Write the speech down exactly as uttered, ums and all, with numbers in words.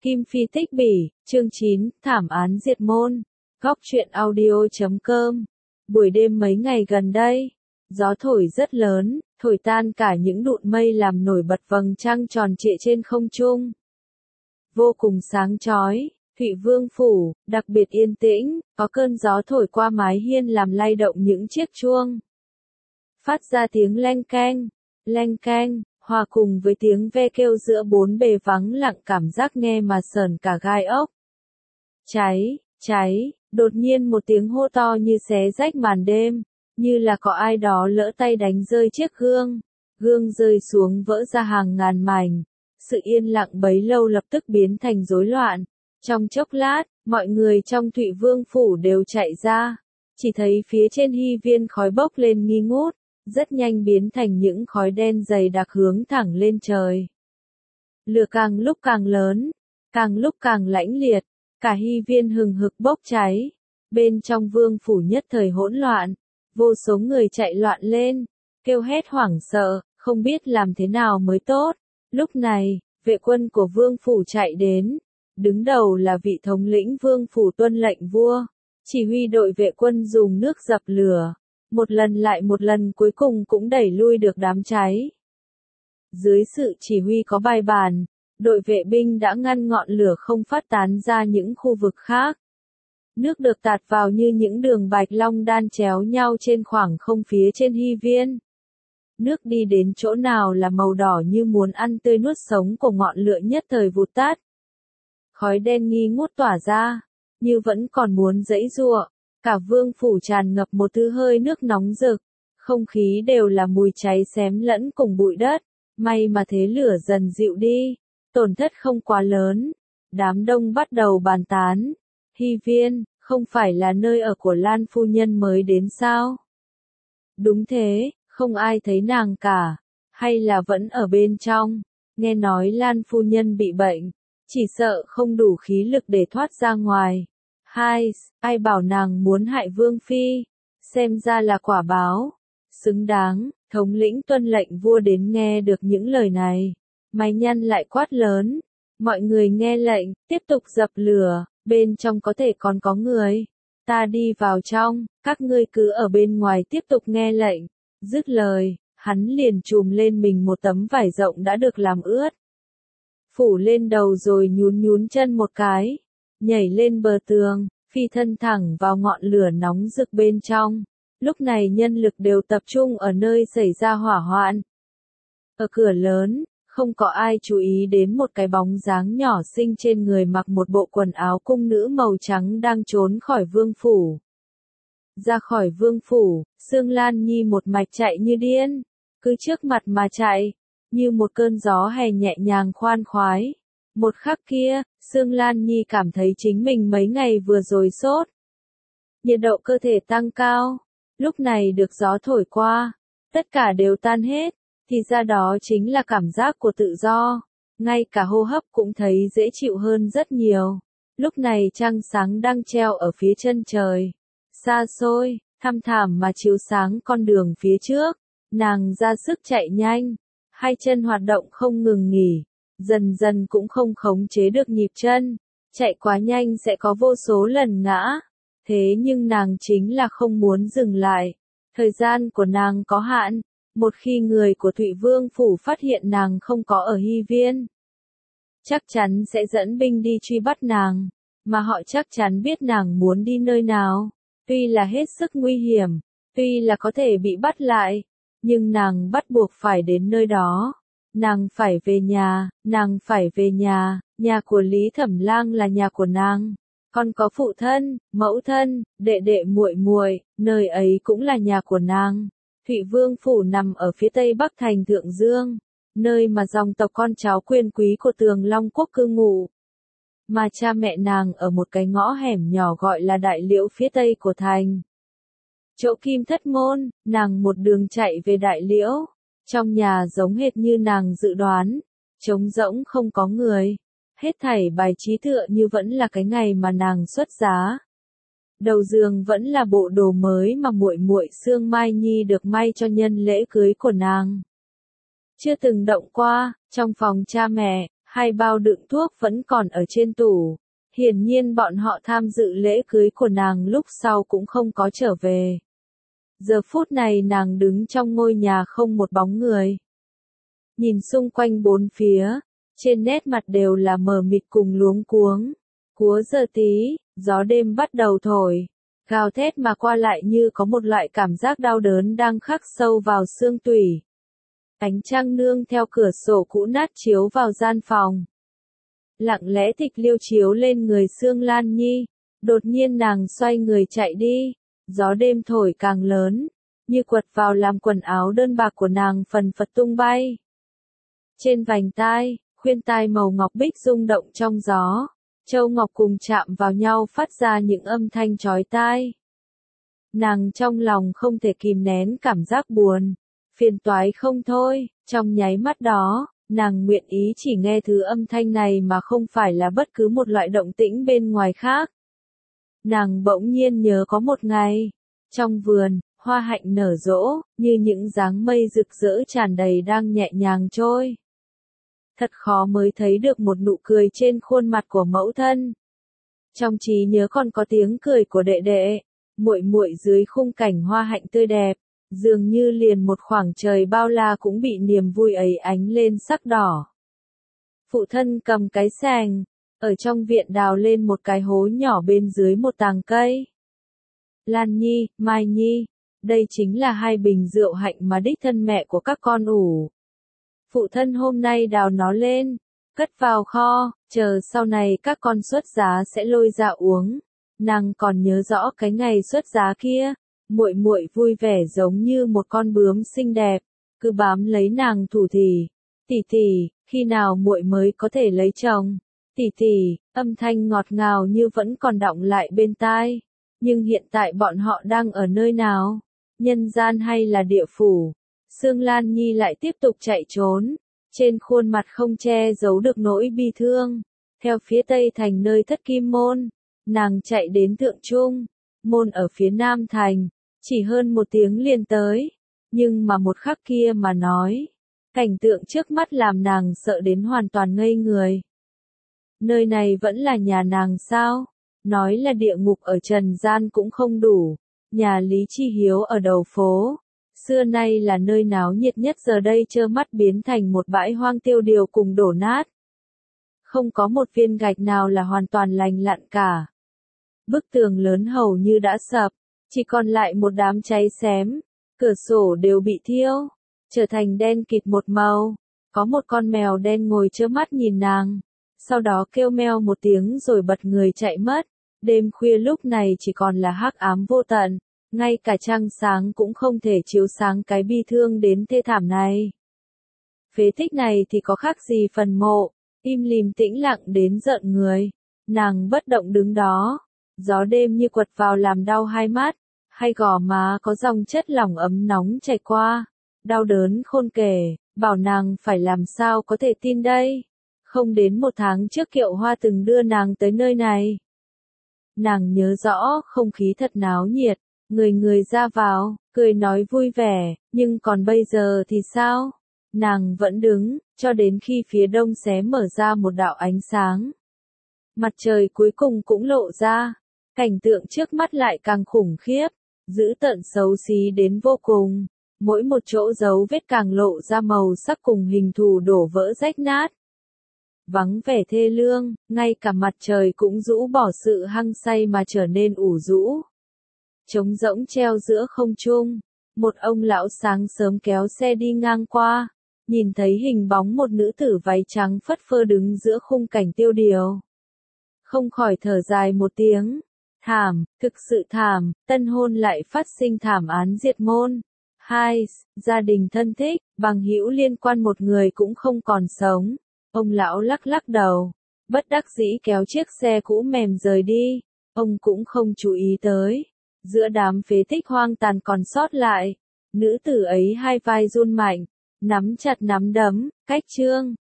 Kim Phi Tích Bỉ, chương chín, thảm án diệt môn. Góc truyện audio chấm com. Buổi đêm mấy ngày gần đây, gió thổi rất lớn, thổi tan cả những đụn mây làm nổi bật vầng trăng tròn trịa trên không trung. Vô cùng sáng chói, Thụy Vương phủ, đặc biệt yên tĩnh, có cơn gió thổi qua mái hiên làm lay động những chiếc chuông. Phát ra tiếng leng keng, leng keng, hòa cùng với tiếng ve kêu giữa bốn bề vắng lặng cảm giác nghe mà sởn cả gai ốc. Cháy, cháy, đột nhiên một tiếng hô to như xé rách màn đêm, như là có ai đó lỡ tay đánh rơi chiếc gương. Gương rơi xuống vỡ ra hàng ngàn mảnh. Sự yên lặng bấy lâu lập tức biến thành rối loạn. Trong chốc lát, mọi người trong Thụy Vương phủ đều chạy ra. Chỉ thấy phía trên hy viên khói bốc lên nghi ngút, rất nhanh biến thành những khói đen dày đặc hướng thẳng lên trời. Lửa càng lúc càng lớn, càng lúc càng lãnh liệt, cả hy viên hừng hực bốc cháy. Bên trong vương phủ nhất thời hỗn loạn, vô số người chạy loạn lên, kêu hét hoảng sợ, không biết làm thế nào mới tốt. Lúc này, vệ quân của vương phủ chạy đến, đứng đầu là vị thống lĩnh vương phủ tuân lệnh vua, chỉ huy đội vệ quân dùng nước dập lửa. Một lần lại một lần cuối cùng cũng đẩy lui được đám cháy. Dưới sự chỉ huy có bài bản, đội vệ binh đã ngăn ngọn lửa không phát tán ra những khu vực khác. Nước được tạt vào như những đường bạch long đan chéo nhau trên khoảng không phía trên hy viên. Nước đi đến chỗ nào là màu đỏ như muốn ăn tươi nuốt sống của ngọn lửa nhất thời vụt tắt. Khói đen nghi ngút tỏa ra, như vẫn còn muốn giãy giụa. Cả vương phủ tràn ngập một thứ hơi nước nóng rực, không khí đều là mùi cháy xém lẫn cùng bụi đất. May mà thế lửa dần dịu đi, tổn thất không quá lớn. Đám đông bắt đầu bàn tán. Hy viên, không phải là nơi ở của Lan phu nhân mới đến sao? Đúng thế, không ai thấy nàng cả, hay là vẫn ở bên trong? Nghe nói Lan phu nhân bị bệnh, chỉ sợ không đủ khí lực để thoát ra ngoài. Hai, ai bảo nàng muốn hại vương phi, xem ra là quả báo. Xứng đáng, thống lĩnh tuân lệnh vua đến nghe được những lời này. Mày nhăn lại quát lớn. Mọi người nghe lệnh, tiếp tục dập lửa, bên trong có thể còn có người. Ta đi vào trong, các ngươi cứ ở bên ngoài tiếp tục nghe lệnh. Dứt lời, hắn liền trùm lên mình một tấm vải rộng đã được làm ướt. Phủ lên đầu rồi nhún nhún chân một cái. Nhảy lên bờ tường, phi thân thẳng vào ngọn lửa nóng rực bên trong. Lúc này nhân lực đều tập trung ở nơi xảy ra hỏa hoạn. Ở cửa lớn, không có ai chú ý đến một cái bóng dáng nhỏ xinh trên người mặc một bộ quần áo cung nữ màu trắng đang trốn khỏi vương phủ. Ra khỏi vương phủ, Sương Lan Nhi một mạch chạy như điên, cứ trước mặt mà chạy, như một cơn gió hè nhẹ nhàng khoan khoái. Một khắc kia, Sương Lan Nhi cảm thấy chính mình mấy ngày vừa rồi sốt. Nhiệt độ cơ thể tăng cao, lúc này được gió thổi qua, tất cả đều tan hết, thì ra đó chính là cảm giác của tự do, ngay cả hô hấp cũng thấy dễ chịu hơn rất nhiều. Lúc này trăng sáng đang treo ở phía chân trời, xa xôi, thăm thẳm mà chiếu sáng con đường phía trước, nàng ra sức chạy nhanh, hai chân hoạt động không ngừng nghỉ. Dần dần cũng không khống chế được nhịp chân, chạy quá nhanh sẽ có vô số lần ngã, thế nhưng nàng chính là không muốn dừng lại. Thời gian của nàng có hạn, một khi người của Thụy Vương phủ phát hiện nàng không có ở hy viên, chắc chắn sẽ dẫn binh đi truy bắt nàng, mà họ chắc chắn biết nàng muốn đi nơi nào. Tuy là hết sức nguy hiểm, tuy là có thể bị bắt lại, nhưng nàng bắt buộc phải đến nơi đó. Nàng phải về nhà, nàng phải về nhà, nhà của Lý Thẩm Lang là nhà của nàng. Còn có phụ thân, mẫu thân, đệ đệ muội muội, nơi ấy cũng là nhà của nàng. Thụy Vương phủ nằm ở phía tây bắc thành Thượng Dương, nơi mà dòng tộc con cháu quyền quý của Tường Long quốc cư ngụ. Mà cha mẹ nàng ở một cái ngõ hẻm nhỏ gọi là Đại Liễu phía tây của thành. Chỗ Kim Thất Môn, nàng một đường chạy về Đại Liễu. Trong nhà giống hệt như nàng dự đoán, trống rỗng không có người, hết thảy bài trí tựa như vẫn là cái ngày mà nàng xuất giá. Đầu giường vẫn là bộ đồ mới mà muội muội Sương Mai Nhi được may cho nhân lễ cưới của nàng. Chưa từng động qua, trong phòng cha mẹ, Hai bao đựng thuốc vẫn còn ở trên tủ. Hiển nhiên bọn họ tham dự lễ cưới của nàng lúc sau cũng không có trở về. Giờ phút này nàng đứng trong ngôi nhà không một bóng người. Nhìn xung quanh bốn phía, trên nét mặt đều là mờ mịt cùng luống cuống. Cúa giờ tí, gió đêm bắt đầu thổi, gào thét mà qua lại như có một loại cảm giác đau đớn đang khắc sâu vào xương tủy. Ánh trăng nương theo cửa sổ cũ nát chiếu vào gian phòng. Lặng lẽ tịch liêu chiếu lên người Sương Lan Nhi, đột nhiên nàng xoay người chạy đi, gió đêm thổi càng lớn, như quật vào làm quần áo đơn bạc của nàng phần phật tung bay. Trên vành tai, khuyên tai màu ngọc bích rung động trong gió, châu ngọc cùng chạm vào nhau phát ra những âm thanh chói tai. Nàng trong lòng không thể kìm nén cảm giác buồn, phiền toái không thôi, trong nháy mắt đó, nàng nguyện ý chỉ nghe thứ âm thanh này mà không phải là bất cứ một loại động tĩnh bên ngoài khác. Nàng bỗng nhiên nhớ có một ngày, trong vườn, hoa hạnh nở rỗ, như những dáng mây rực rỡ tràn đầy đang nhẹ nhàng trôi. Thật khó mới thấy được một nụ cười trên khuôn mặt của mẫu thân. Trong trí nhớ còn có tiếng cười của đệ đệ, muội muội dưới khung cảnh hoa hạnh tươi đẹp, dường như liền một khoảng trời bao la cũng bị niềm vui ấy ánh lên sắc đỏ. Phụ thân cầm cái xàng, ở trong viện đào lên một cái hố nhỏ bên dưới một tàng cây. Lan Nhi, Mai Nhi, đây chính là hai bình rượu hạnh mà đích thân mẹ của các con ủ. Phụ thân hôm nay đào nó lên, cất vào kho, chờ sau này các con xuất giá sẽ lôi ra uống. Nàng còn nhớ rõ cái ngày xuất giá kia, muội muội vui vẻ giống như một con bướm xinh đẹp, cứ bám lấy nàng thủ thỉ, tỷ tỷ, khi nào muội mới có thể lấy chồng? Tỷ tỷ, âm thanh ngọt ngào như vẫn còn đọng lại bên tai. Nhưng hiện tại bọn họ đang ở nơi nào? Nhân gian hay là địa phủ? Sương Lan Nhi lại tiếp tục chạy trốn, trên khuôn mặt không che giấu được nỗi bi thương. Theo phía tây thành nơi Thất Kim Môn, nàng chạy đến Thượng Trung, môn ở phía nam thành, chỉ hơn một tiếng liền tới. Nhưng mà một khắc kia mà nói, cảnh tượng trước mắt làm nàng sợ đến hoàn toàn ngây người. Nơi này vẫn là nhà nàng sao? Nói là địa ngục ở trần gian cũng không đủ. Nhà Lý Chi Hiếu ở đầu phố, xưa nay là nơi náo nhiệt nhất, giờ đây trơ mắt biến thành một bãi hoang tiêu điều cùng đổ nát. Không có một viên gạch nào là hoàn toàn lành lặn cả. Bức tường lớn hầu như đã sập, chỉ còn lại một đám cháy xém, cửa sổ đều bị thiêu, trở thành đen kịt một màu. Có một con mèo đen ngồi trơ mắt nhìn nàng, sau đó kêu meo một tiếng rồi bật người chạy mất. Đêm khuya lúc này chỉ còn là hắc ám vô tận, ngay cả trăng sáng cũng không thể chiếu sáng cái bi thương đến thê thảm này. Phế tích này thì có khác gì phần mộ, im lìm tĩnh lặng đến rợn người. Nàng bất động đứng đó, gió đêm như quật vào làm đau hai mắt, hai gò má có dòng chất lỏng ấm nóng chảy qua, đau đớn khôn kể, bảo nàng phải làm sao có thể tin đây. Không đến một tháng trước Kiệu Hoa từng đưa nàng tới nơi này. Nàng nhớ rõ không khí thật náo nhiệt, người người ra vào, cười nói vui vẻ, nhưng còn bây giờ thì sao? Nàng vẫn đứng, cho đến khi phía đông xé mở ra một đạo ánh sáng. Mặt trời cuối cùng cũng lộ ra, cảnh tượng trước mắt lại càng khủng khiếp, dữ tợn xấu xí đến vô cùng, mỗi một chỗ dấu vết càng lộ ra màu sắc cùng hình thù đổ vỡ rách nát. Vắng vẻ thê lương, ngay cả mặt trời cũng rũ bỏ sự hăng say mà trở nên ủ rũ. Trống rỗng treo giữa không trung, một ông lão sáng sớm kéo xe đi ngang qua, nhìn thấy hình bóng một nữ tử váy trắng phất phơ đứng giữa khung cảnh tiêu điều. Không khỏi thở dài một tiếng, thảm, thực sự thảm, tân hôn lại phát sinh thảm án diệt môn. Hai, gia đình thân thích, bằng hữu liên quan một người cũng không còn sống. Ông lão lắc lắc đầu, bất đắc dĩ kéo chiếc xe cũ mềm rời đi, ông cũng không chú ý tới. Giữa đám phế tích hoang tàn còn sót lại, nữ tử ấy hai vai run mạnh, nắm chặt nắm đấm, cách trương,